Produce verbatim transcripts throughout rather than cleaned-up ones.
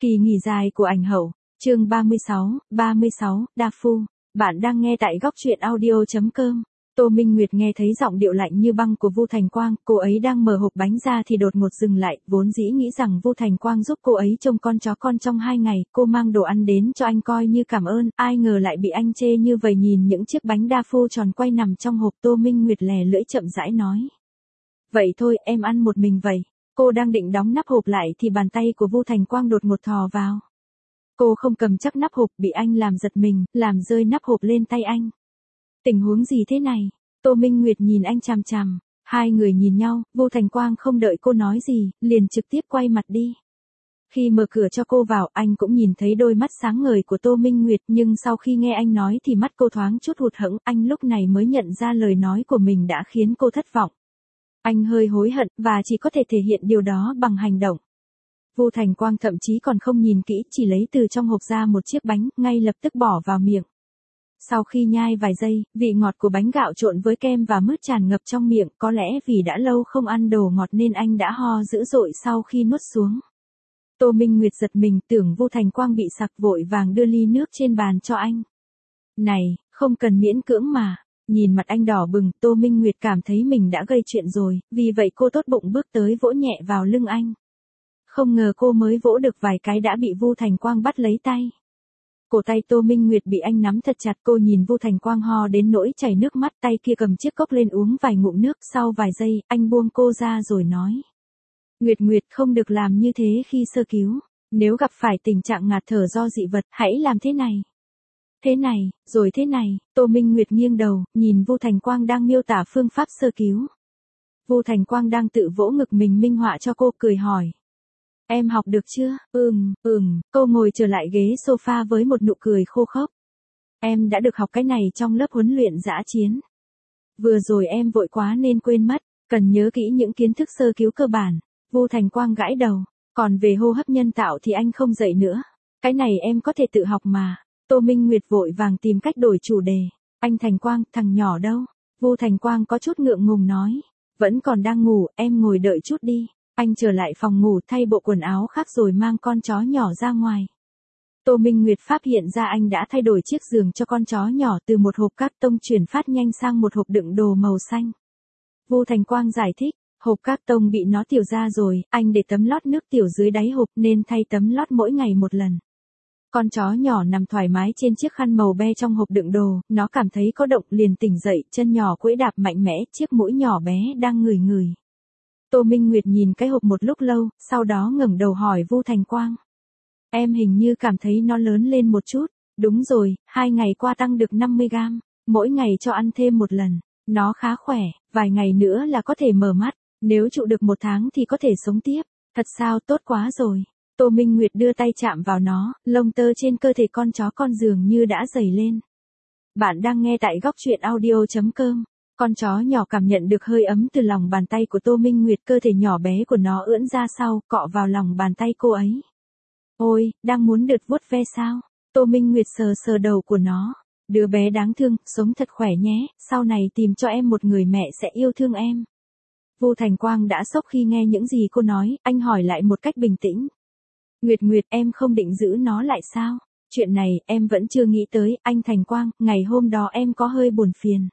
Kỳ nghỉ dài của ảnh hậu, chương ba mươi sáu, ba mươi sáu, Đa Phu. Bạn đang nghe tại góc truyện audio chấm com. Tô Minh Nguyệt nghe thấy giọng điệu lạnh như băng của Vu Thành Quang, cô ấy đang mở hộp bánh ra thì đột ngột dừng lại, vốn dĩ nghĩ rằng Vu Thành Quang giúp cô ấy trông con chó con trong hai ngày, cô mang đồ ăn đến cho anh coi như cảm ơn, ai ngờ lại bị anh chê như vậy. Nhìn những chiếc bánh Đa Phu tròn quay nằm trong hộp, Tô Minh Nguyệt lè lưỡi chậm rãi nói. Vậy thôi, em ăn một mình vậy. Cô đang định đóng nắp hộp lại thì bàn tay của Vu Thành Quang đột ngột thò vào. Cô không cầm chắc nắp hộp, bị anh làm giật mình, làm rơi nắp hộp lên tay anh. Tình huống gì thế này? Tô Minh Nguyệt nhìn anh chằm chằm, hai người nhìn nhau, Vu Thành Quang không đợi cô nói gì, liền trực tiếp quay mặt đi. Khi mở cửa cho cô vào, anh cũng nhìn thấy đôi mắt sáng ngời của Tô Minh Nguyệt, nhưng sau khi nghe anh nói thì mắt cô thoáng chút hụt hẫng, anh lúc này mới nhận ra lời nói của mình đã khiến cô thất vọng. Anh hơi hối hận, và chỉ có thể thể hiện điều đó bằng hành động. Vu Thành Quang thậm chí còn không nhìn kỹ, chỉ lấy từ trong hộp ra một chiếc bánh, ngay lập tức bỏ vào miệng. Sau khi nhai vài giây, vị ngọt của bánh gạo trộn với kem và mứt tràn ngập trong miệng, có lẽ vì đã lâu không ăn đồ ngọt nên anh đã ho dữ dội sau khi nuốt xuống. Tô Minh Nguyệt giật mình, tưởng Vu Thành Quang bị sặc, vội vàng đưa ly nước trên bàn cho anh. Này, không cần miễn cưỡng mà. Nhìn mặt anh đỏ bừng, Tô Minh Nguyệt cảm thấy mình đã gây chuyện rồi, vì vậy cô tốt bụng bước tới vỗ nhẹ vào lưng anh. Không ngờ cô mới vỗ được vài cái đã bị Vu Thành Quang bắt lấy tay. Cổ tay Tô Minh Nguyệt bị anh nắm thật chặt, cô nhìn Vu Thành Quang ho đến nỗi chảy nước mắt, tay kia cầm chiếc cốc lên uống vài ngụm nước, sau vài giây, anh buông cô ra rồi nói. Nguyệt Nguyệt, không được làm như thế khi sơ cứu, nếu gặp phải tình trạng ngạt thở do dị vật, hãy làm thế này. Thế này, rồi thế này, Tô Minh Nguyệt nghiêng đầu, nhìn Vu Thành Quang đang miêu tả phương pháp sơ cứu. Vu Thành Quang đang tự vỗ ngực mình minh họa cho cô, cười hỏi. Em học được chưa? Ừm, ừm, cô ngồi trở lại ghế sofa với một nụ cười khô khốc. Em đã được học cái này trong lớp huấn luyện dã chiến. Vừa rồi em vội quá nên quên mất, cần nhớ kỹ những kiến thức sơ cứu cơ bản. Vu Thành Quang gãi đầu, còn về hô hấp nhân tạo thì anh không dạy nữa. Cái này em có thể tự học mà. Tô Minh Nguyệt vội vàng tìm cách đổi chủ đề. Anh Thành Quang, thằng nhỏ đâu? Vu Thành Quang có chút ngượng ngùng nói. Vẫn còn đang ngủ, em ngồi đợi chút đi. Anh trở lại phòng ngủ thay bộ quần áo khác rồi mang con chó nhỏ ra ngoài. Tô Minh Nguyệt phát hiện ra anh đã thay đổi chiếc giường cho con chó nhỏ, từ một hộp cát tông chuyển phát nhanh sang một hộp đựng đồ màu xanh. Vu Thành Quang giải thích, hộp cát tông bị nó tiểu ra rồi, anh để tấm lót nước tiểu dưới đáy hộp nên thay tấm lót mỗi ngày một lần. Con chó nhỏ nằm thoải mái trên chiếc khăn màu be trong hộp đựng đồ, nó cảm thấy có động liền tỉnh dậy, chân nhỏ quẫy đạp mạnh mẽ, chiếc mũi nhỏ bé đang ngửi ngửi. Tô Minh Nguyệt nhìn cái hộp một lúc lâu, sau đó ngẩng đầu hỏi Vu Thành Quang. Em hình như cảm thấy nó lớn lên một chút. Đúng rồi, hai ngày qua tăng được năm mươi gam, mỗi ngày cho ăn thêm một lần. Nó khá khỏe, vài ngày nữa là có thể mở mắt, nếu trụ được một tháng thì có thể sống tiếp. Thật sao, tốt quá rồi. Tô Minh Nguyệt đưa tay chạm vào nó, lông tơ trên cơ thể con chó con dường như đã dày lên. Bạn đang nghe tại góc truyện audio chấm com. Con chó nhỏ cảm nhận được hơi ấm từ lòng bàn tay của Tô Minh Nguyệt, cơ thể nhỏ bé của nó ưỡn ra sau, cọ vào lòng bàn tay cô ấy. Ôi, đang muốn được vuốt ve sao? Tô Minh Nguyệt sờ sờ đầu của nó. Đứa bé đáng thương, sống thật khỏe nhé, sau này tìm cho em một người mẹ sẽ yêu thương em. Vu Thành Quang đã sốc khi nghe những gì cô nói, anh hỏi lại một cách bình tĩnh. Nguyệt Nguyệt, em không định giữ nó lại sao? Chuyện này, em vẫn chưa nghĩ tới, anh Thành Quang, ngày hôm đó em có hơi buồn phiền.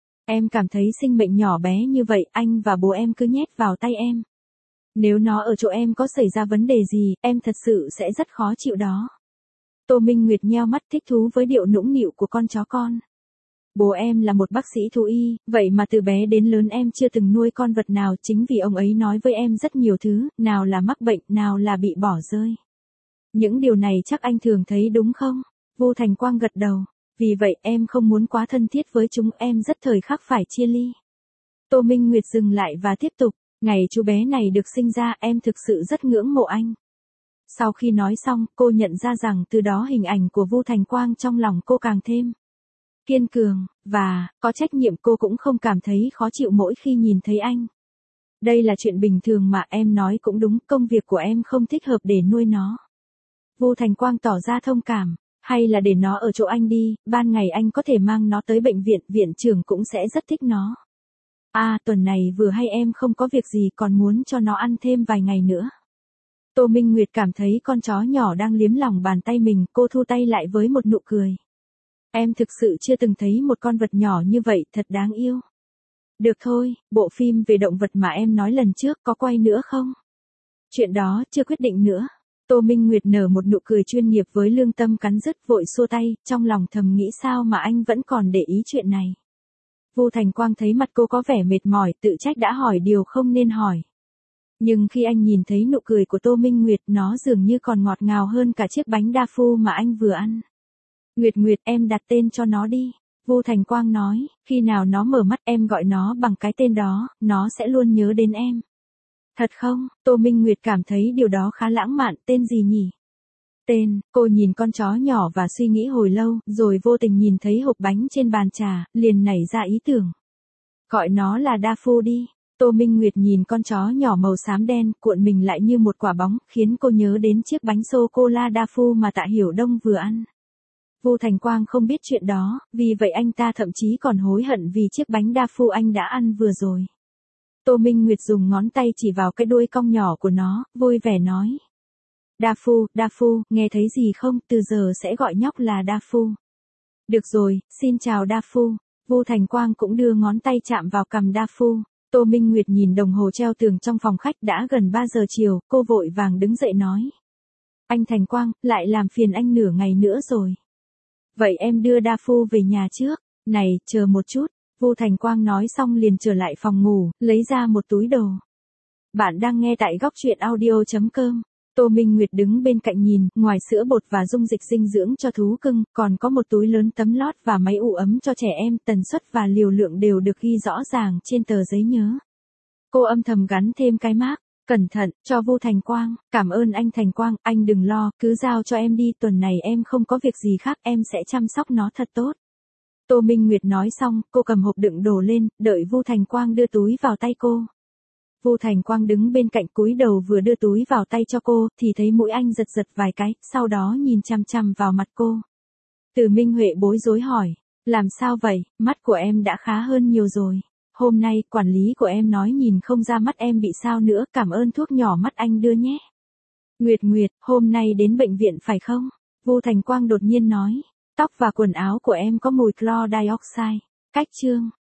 Em cảm thấy sinh mệnh nhỏ bé như vậy, anh và bố em cứ nhét vào tay em. Nếu nó ở chỗ em có xảy ra vấn đề gì, em thật sự sẽ rất khó chịu đó. Tô Minh Nguyệt nheo mắt thích thú với điệu nũng nịu của con chó con. Bố em là một bác sĩ thú y, vậy mà từ bé đến lớn em chưa từng nuôi con vật nào, chính vì ông ấy nói với em rất nhiều thứ, nào là mắc bệnh, nào là bị bỏ rơi. Những điều này chắc anh thường thấy đúng không? Vu Thành Quang gật đầu. Vì vậy em không muốn quá thân thiết với chúng, em rất thời khắc phải chia ly. Tô Minh Nguyệt dừng lại và tiếp tục, ngày chú bé này được sinh ra em thực sự rất ngưỡng mộ anh. Sau khi nói xong, cô nhận ra rằng từ đó hình ảnh của Vu Thành Quang trong lòng cô càng thêm kiên cường, và có trách nhiệm. Cô cũng không cảm thấy khó chịu mỗi khi nhìn thấy anh. Đây là chuyện bình thường mà, em nói cũng đúng, công việc của em không thích hợp để nuôi nó. Vu Thành Quang tỏ ra thông cảm. Hay là để nó ở chỗ anh đi, ban ngày anh có thể mang nó tới bệnh viện, viện trưởng cũng sẽ rất thích nó. À, tuần này vừa hay em không có việc gì, còn muốn cho nó ăn thêm vài ngày nữa. Tô Minh Nguyệt cảm thấy con chó nhỏ đang liếm lòng bàn tay mình, cô thu tay lại với một nụ cười. Em thực sự chưa từng thấy một con vật nhỏ như vậy, thật đáng yêu. Được thôi, bộ phim về động vật mà em nói lần trước có quay nữa không? Chuyện đó chưa quyết định nữa. Tô Minh Nguyệt nở một nụ cười chuyên nghiệp với lương tâm cắn rứt, vội xua tay, trong lòng thầm nghĩ sao mà anh vẫn còn để ý chuyện này. Vu Thành Quang thấy mặt cô có vẻ mệt mỏi, tự trách đã hỏi điều không nên hỏi. Nhưng khi anh nhìn thấy nụ cười của Tô Minh Nguyệt, nó dường như còn ngọt ngào hơn cả chiếc bánh đa phu mà anh vừa ăn. Nguyệt Nguyệt, em đặt tên cho nó đi. Vu Thành Quang nói, khi nào nó mở mắt em gọi nó bằng cái tên đó, nó sẽ luôn nhớ đến em. Thật không? Tô Minh Nguyệt cảm thấy điều đó khá lãng mạn, tên gì nhỉ? Tên, cô nhìn con chó nhỏ và suy nghĩ hồi lâu, rồi vô tình nhìn thấy hộp bánh trên bàn trà, liền nảy ra ý tưởng. Gọi nó là Đa Phu đi. Tô Minh Nguyệt nhìn con chó nhỏ màu xám đen, cuộn mình lại như một quả bóng, khiến cô nhớ đến chiếc bánh sô-cô-la Đa Phu mà Tạ Hiểu Đông vừa ăn. Vu Thành Quang không biết chuyện đó, vì vậy anh ta thậm chí còn hối hận vì chiếc bánh Đa Phu anh đã ăn vừa rồi. Tô Minh Nguyệt dùng ngón tay chỉ vào cái đuôi cong nhỏ của nó, vui vẻ nói. Đa Phu, Đa Phu, nghe thấy gì không, từ giờ sẽ gọi nhóc là Đa Phu. Được rồi, xin chào Đa Phu. Vu Thành Quang cũng đưa ngón tay chạm vào cằm Đa Phu. Tô Minh Nguyệt nhìn đồng hồ treo tường trong phòng khách, đã gần ba giờ chiều, cô vội vàng đứng dậy nói. Anh Thành Quang, lại làm phiền anh nửa ngày nữa rồi. Vậy em đưa Đa Phu về nhà trước. Này, chờ một chút. Vu Thành Quang nói xong liền trở lại phòng ngủ, lấy ra một túi đồ. Bạn đang nghe tại góc truyện audio chấm com. Tô Minh Nguyệt đứng bên cạnh nhìn, ngoài sữa bột và dung dịch dinh dưỡng cho thú cưng, còn có một túi lớn tấm lót và máy ủ ấm cho trẻ em, tần suất và liều lượng đều được ghi rõ ràng trên tờ giấy nhớ. Cô âm thầm gắn thêm cái mác, cẩn thận, cho Vu Thành Quang, cảm ơn anh Thành Quang, anh đừng lo, cứ giao cho em đi, tuần này em không có việc gì khác, em sẽ chăm sóc nó thật tốt. Tô Minh Nguyệt nói xong, cô cầm hộp đựng đồ lên, đợi Vu Thành Quang đưa túi vào tay cô. Vu Thành Quang đứng bên cạnh cúi đầu vừa đưa túi vào tay cho cô, thì thấy mũi anh giật giật vài cái, sau đó nhìn chằm chằm vào mặt cô. Từ Minh Huệ bối rối hỏi, làm sao vậy, mắt của em đã khá hơn nhiều rồi. Hôm nay, quản lý của em nói nhìn không ra mắt em bị sao nữa, cảm ơn thuốc nhỏ mắt anh đưa nhé. Nguyệt Nguyệt, hôm nay đến bệnh viện phải không? Vu Thành Quang đột nhiên nói, tóc và quần áo của em có mùi chlor dioxide. Cách chương.